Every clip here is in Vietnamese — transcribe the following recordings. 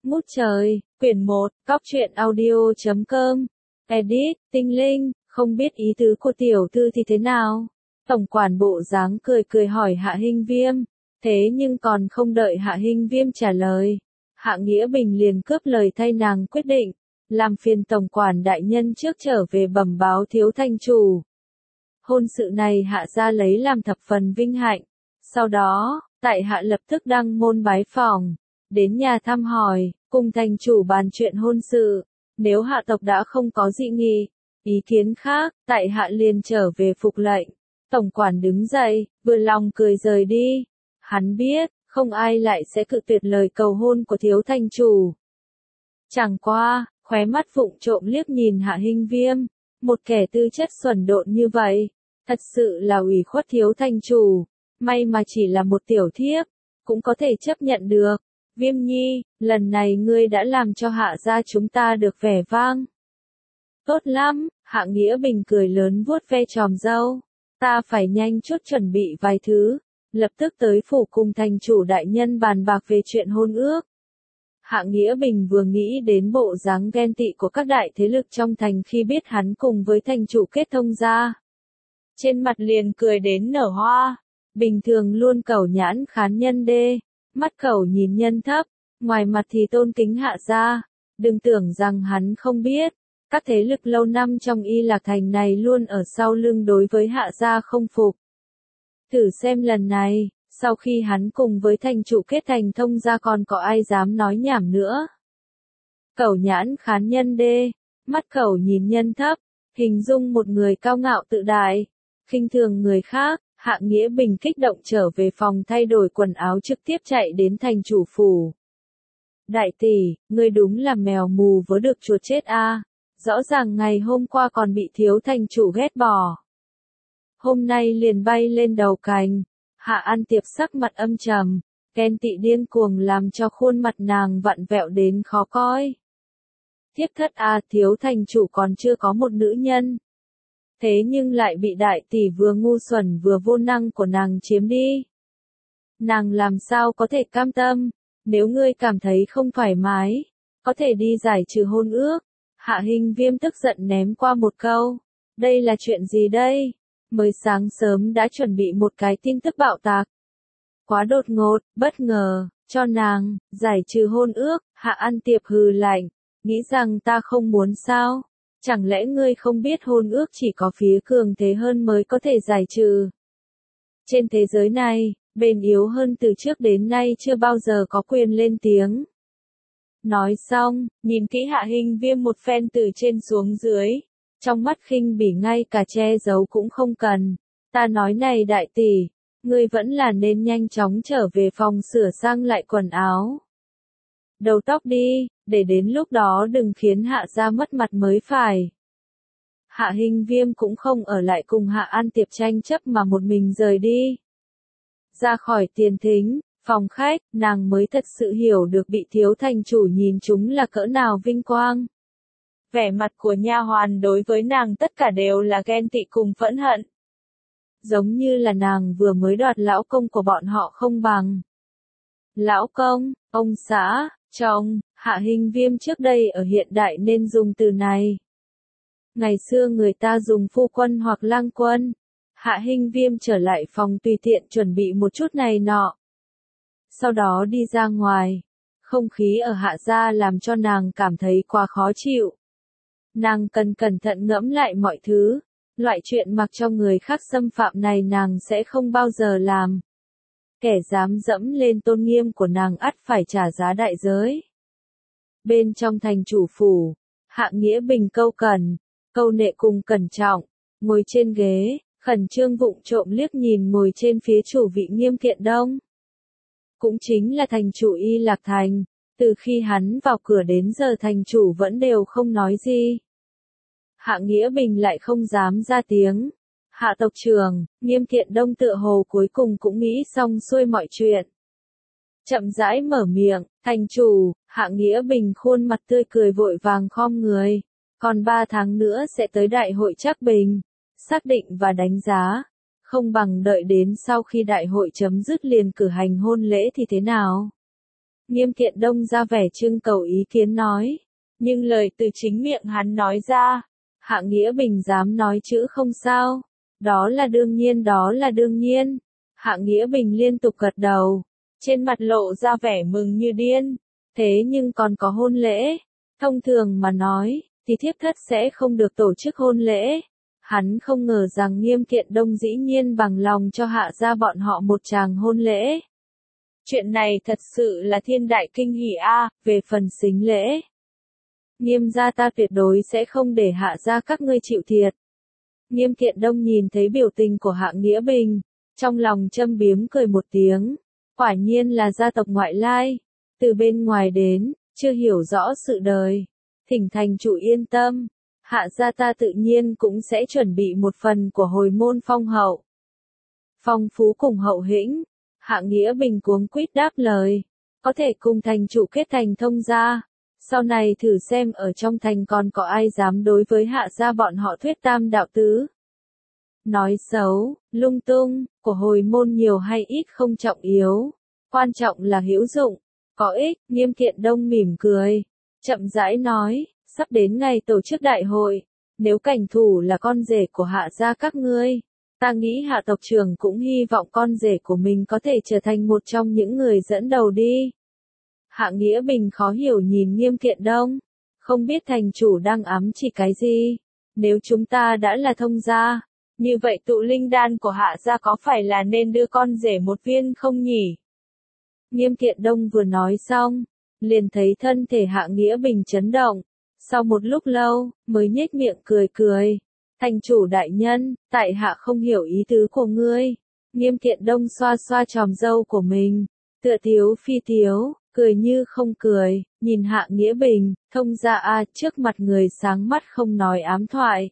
Ngút trời, quyển 1, Cóc truyện audio.com, edit, Tinh Linh, không biết ý tứ của tiểu thư thì thế nào? Tổng quản bộ dáng cười cười hỏi Hạ Hinh Viêm, thế nhưng còn không đợi Hạ Hinh Viêm trả lời. Hạ Nghĩa Bình liền cướp lời thay nàng quyết định, làm phiền tổng quản đại nhân trước trở về bẩm báo thiếu thành chủ. Hôn sự này Hạ gia lấy làm thập phần vinh hạnh. Sau đó, tại Hạ lập tức đăng môn bái phỏng, đến nhà thăm hỏi, cùng thành chủ bàn chuyện hôn sự. Nếu Hạ tộc đã không có dị nghị, ý kiến khác, tại Hạ liền trở về phục lệnh. Tổng quản đứng dậy, vừa lòng cười rời đi. Hắn biết, không ai lại sẽ cự tuyệt lời cầu hôn của thiếu thành chủ. Chẳng qua, khóe mắt vụng trộm liếc nhìn Hạ Hinh Viêm, một kẻ tư chất xuẩn độn như vậy, thật sự là ủy khuất thiếu thành chủ. May mà chỉ là một tiểu thiếp, cũng có thể chấp nhận được. Viêm nhi, lần này ngươi đã làm cho Hạ gia chúng ta được vẻ vang. Tốt lắm, Hạ Nghĩa Bình cười lớn vuốt ve chòm râu. Ta phải nhanh chút chuẩn bị vài thứ, lập tức tới phủ cùng thành chủ đại nhân bàn bạc về chuyện hôn ước. Hạ Nghĩa Bình vừa nghĩ đến bộ dáng ghen tị của các đại thế lực trong thành khi biết hắn cùng với thành chủ kết thông gia. Trên mặt liền cười đến nở hoa. Bình thường luôn cẩu nhãn khán nhân đê, mắt cẩu nhìn nhân thấp, ngoài mặt thì tôn kính Hạ gia. Đừng tưởng rằng hắn không biết, các thế lực lâu năm trong Y Lạc Thành này luôn ở sau lưng đối với Hạ gia không phục. Thử xem lần này, sau khi hắn cùng với thành chủ kết thành thông gia còn có ai dám nói nhảm nữa. Cẩu nhãn khán nhân đê, mắt cẩu nhìn nhân thấp, hình dung một người cao ngạo tự đại, khinh thường người khác. Hạ Nghĩa Bình kích động trở về phòng thay đổi quần áo trực tiếp chạy đến thành chủ phủ. Đại tỷ, ngươi đúng là mèo mù vớ được chuột chết a. Rõ ràng ngày hôm qua còn bị thiếu thành chủ ghét bỏ. Hôm nay liền bay lên đầu cành. Hạ An Tiệp sắc mặt âm trầm, ghen tị điên cuồng làm cho khuôn mặt nàng vặn vẹo đến khó coi. Thiếp thất a, thiếu thành chủ còn chưa có một nữ nhân. Thế nhưng lại bị đại tỷ vừa ngu xuẩn vừa vô năng của nàng chiếm đi. Nàng làm sao có thể cam tâm, nếu ngươi cảm thấy không thoải mái, có thể đi giải trừ hôn ước. Hạ Hinh Viêm tức giận ném qua một câu, đây là chuyện gì đây? Mới sáng sớm đã chuẩn bị một cái tin tức bạo tạc. Quá đột ngột, bất ngờ, cho nàng, giải trừ hôn ước. Hạ An Tiệp hừ lạnh, nghĩ rằng ta không muốn sao? Chẳng lẽ ngươi không biết hôn ước chỉ có phía cường thế hơn mới có thể giải trừ? Trên thế giới này, bên yếu hơn từ trước đến nay chưa bao giờ có quyền lên tiếng. Nói xong, nhìn kỹ Hạ Hinh Viêm một phen từ trên xuống dưới, trong mắt khinh bỉ ngay cả che giấu cũng không cần. Ta nói này đại tỷ, ngươi vẫn là nên nhanh chóng trở về phòng sửa sang lại quần áo. Đầu tóc đi, để đến lúc đó đừng khiến Hạ gia mất mặt mới phải. Hạ Hinh Viêm cũng không ở lại cùng Hạ An Tiệp tranh chấp mà một mình rời đi. Ra khỏi tiền thính, phòng khách, nàng mới thật sự hiểu được bị thiếu thành chủ nhìn chúng là cỡ nào vinh quang. Vẻ mặt của nha hoàn đối với nàng tất cả đều là ghen tị cùng phẫn hận. Giống như là nàng vừa mới đoạt lão công của bọn họ không bằng. Lão công, ông xã, chồng, Hạ Hinh Viêm trước đây ở hiện đại nên dùng từ này. Ngày xưa người ta dùng phu quân hoặc lang quân. Hạ Hinh Viêm trở lại phòng tùy tiện chuẩn bị một chút này nọ. Sau đó đi ra ngoài. Không khí ở Hạ gia làm cho nàng cảm thấy quá khó chịu. Nàng cần cẩn thận ngẫm lại mọi thứ. Loại chuyện mặc cho người khác xâm phạm này nàng sẽ không bao giờ làm. Kẻ dám dẫm lên tôn nghiêm của nàng ắt phải trả giá đại giới. Bên trong thành chủ phủ, Hạ Nghĩa Bình câu nệ cùng cẩn trọng, ngồi trên ghế, khẩn trương vụng trộm liếc nhìn ngồi trên phía chủ vị Nghiêm Kiện Đông. Cũng chính là thành chủ Y Lạc Thành, từ khi hắn vào cửa đến giờ thành chủ vẫn đều không nói gì. Hạ Nghĩa Bình lại không dám ra tiếng. Hạ tộc trưởng, Nghiêm Kiện Đông tựa hồ cuối cùng cũng nghĩ xong xuôi mọi chuyện. Chậm rãi mở miệng, thành chủ. Hạ Nghĩa Bình khuôn mặt tươi cười vội vàng khom người. Còn 3 tháng nữa sẽ tới đại hội Trác Bình. Xác định và đánh giá. Không bằng đợi đến sau khi đại hội chấm dứt liền cử hành hôn lễ thì thế nào? Nghiêm Thiện Đông ra vẻ trưng cầu ý kiến nói. Nhưng lời từ chính miệng hắn nói ra, Hạ Nghĩa Bình dám nói chữ không sao. Đó là đương nhiên, đó là đương nhiên. Hạ Nghĩa Bình liên tục gật đầu, trên mặt lộ ra vẻ mừng như điên. Thế nhưng còn có hôn lễ. Thông thường mà nói, thì thiếp thất sẽ không được tổ chức hôn lễ. Hắn không ngờ rằng Nghiêm Thiện Đông dĩ nhiên bằng lòng cho Hạ gia bọn họ một tràng hôn lễ. Chuyện này thật sự là thiên đại kinh hỉ a. Về phần sính lễ, Nghiêm gia ta tuyệt đối sẽ không để Hạ gia các ngươi chịu thiệt. Nghiêm Thiện Đông nhìn thấy biểu tình của Hạ Nghĩa Bình, trong lòng châm biếm cười một tiếng. Quả nhiên là gia tộc ngoại lai, từ bên ngoài đến, chưa hiểu rõ sự đời. Thỉnh thành chủ yên tâm, Hạ gia ta tự nhiên cũng sẽ chuẩn bị một phần của hồi môn phong hậu. Phong phú cùng hậu hĩnh. Hạ Nghĩa Bình cuống quýt đáp lời, có thể cùng thành chủ kết thành thông gia. Sau này thử xem ở trong thành còn có ai dám đối với Hạ gia bọn họ thuyết tam đạo tứ. Nói xấu, lung tung, của hồi môn nhiều hay ít không trọng yếu. Quan trọng là hữu dụng, có ích. Nghiêm Thiện Đông mỉm cười, chậm rãi nói, sắp đến ngày tổ chức đại hội. Nếu cảnh thủ là con rể của Hạ gia các ngươi, ta nghĩ Hạ tộc trưởng cũng hy vọng con rể của mình có thể trở thành một trong những người dẫn đầu đi. Hạ Nghĩa Bình khó hiểu nhìn Nghiêm Thiện Đông, không biết thành chủ đang ám chỉ cái gì. Nếu chúng ta đã là thông gia, như vậy tụ linh đan của Hạ gia có phải là nên đưa con rể một viên không nhỉ? Nghiêm Thiện Đông vừa nói xong, liền thấy thân thể Hạ Nghĩa Bình chấn động. Sau một lúc lâu, mới nhếch miệng cười cười. Thành chủ đại nhân, tại hạ không hiểu ý tứ của ngươi. Nghiêm Thiện Đông xoa xoa chòm râu của mình, tựa thiếu phi thiếu, cười như không cười, nhìn Hạ Nghĩa Bình, thông gia a, trước mặt người sáng mắt không nói ám thoại.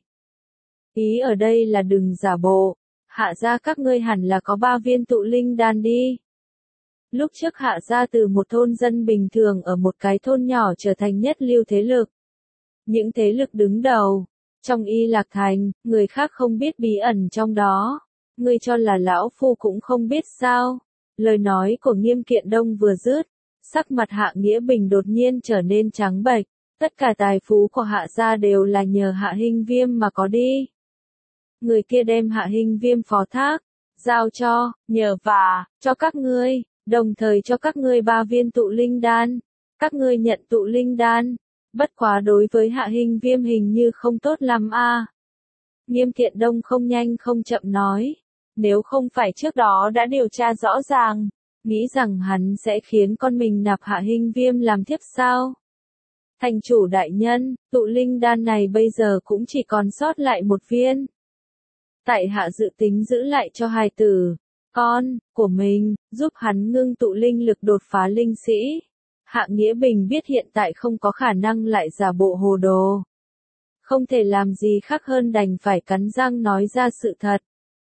Ý ở đây là đừng giả bộ, Hạ gia các ngươi hẳn là có 3 viên tụ linh đan đi. Lúc trước Hạ gia từ một thôn dân bình thường ở một cái thôn nhỏ trở thành nhất lưu thế lực. Những thế lực đứng đầu, trong Y Lạc Thành, người khác không biết bí ẩn trong đó. Ngươi cho là lão phu cũng không biết sao? Lời nói của Nghiêm Thiện Đông vừa dứt, sắc mặt Hạ Nghĩa Bình đột nhiên trở nên trắng bệch. Tất cả tài phú của Hạ gia đều là nhờ Hạ Hinh Viêm mà có đi. Người kia đem Hạ Hinh Viêm phó thác, giao cho, nhờ và, cho các ngươi, đồng thời cho các ngươi 3 viên tụ linh đan. Các ngươi nhận tụ linh đan. Bất quá đối với Hạ Hinh Viêm hình như không tốt lắm a. Nghiêm Thiện Đông không nhanh không chậm nói, nếu không phải trước đó đã điều tra rõ ràng, nghĩ rằng hắn sẽ khiến con mình nạp Hạ Hinh Viêm làm thiếp sao? Thành chủ đại nhân, tụ linh đan này bây giờ cũng chỉ còn sót lại 1 viên. Tại hạ dự tính giữ lại cho hài tử, con, của mình, giúp hắn ngưng tụ linh lực đột phá linh sĩ. Hạ Nghĩa Bình biết hiện tại không có khả năng lại giả bộ hồ đồ. Không thể làm gì khác hơn đành phải cắn răng nói ra sự thật.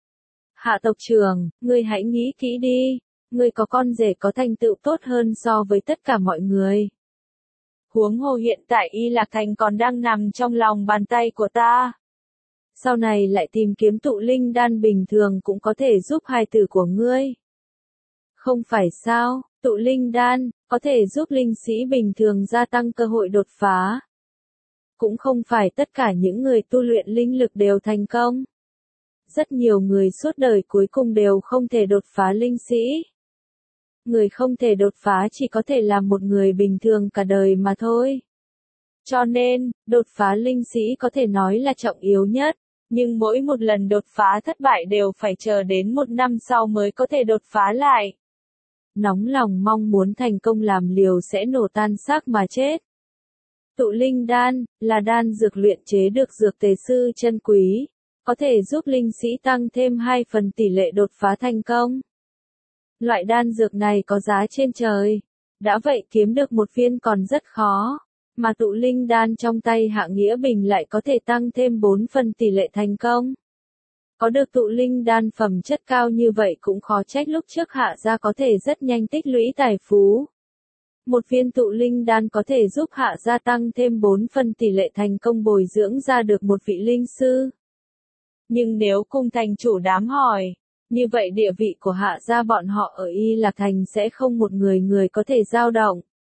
Hạ tộc trưởng, ngươi hãy nghĩ kỹ đi, ngươi có con rể có thành tựu tốt hơn so với tất cả mọi người. Huống hồ hiện tại Y Lạc Thành còn đang nằm trong lòng bàn tay của ta. Sau này lại tìm kiếm tụ linh đan bình thường cũng có thể giúp hài tử của ngươi. Không phải sao, tụ linh đan, có thể giúp linh sĩ bình thường gia tăng cơ hội đột phá. Cũng không phải tất cả những người tu luyện linh lực đều thành công. Rất nhiều người suốt đời cuối cùng đều không thể đột phá linh sĩ. Người không thể đột phá chỉ có thể là một người bình thường cả đời mà thôi. Cho nên, đột phá linh sĩ có thể nói là trọng yếu nhất, nhưng mỗi một lần đột phá thất bại đều phải chờ đến 1 năm sau mới có thể đột phá lại. Nóng lòng mong muốn thành công làm liều sẽ nổ tan xác mà chết. Tụ linh đan, là đan dược luyện chế được dược tề sư chân quý, có thể giúp linh sĩ tăng thêm 2 phần tỷ lệ đột phá thành công. Loại đan dược này có giá trên trời, đã vậy kiếm được 1 viên còn rất khó, mà tụ linh đan trong tay Hạ Nghĩa Bình lại có thể tăng thêm 4 phần tỷ lệ thành công. Có được tụ linh đan phẩm chất cao như vậy cũng khó trách lúc trước Hạ gia có thể rất nhanh tích lũy tài phú. 1 viên tụ linh đan có thể giúp Hạ gia tăng thêm 4 phần tỷ lệ thành công bồi dưỡng ra được một vị linh sư. Nhưng nếu cung thành chủ đám hỏi, như vậy địa vị của Hạ gia bọn họ ở Y Lạc Thành sẽ không một người có thể dao động.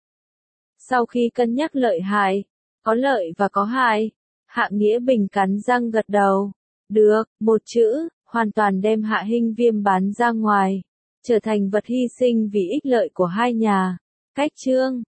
Sau khi cân nhắc lợi hại, có lợi và có hại, Hạ Nghĩa Bình cắn răng gật đầu. Được, một chữ, hoàn toàn đem Hạ Hinh Viêm bán ra ngoài, trở thành vật hy sinh vì ích lợi của hai nhà. Cách chương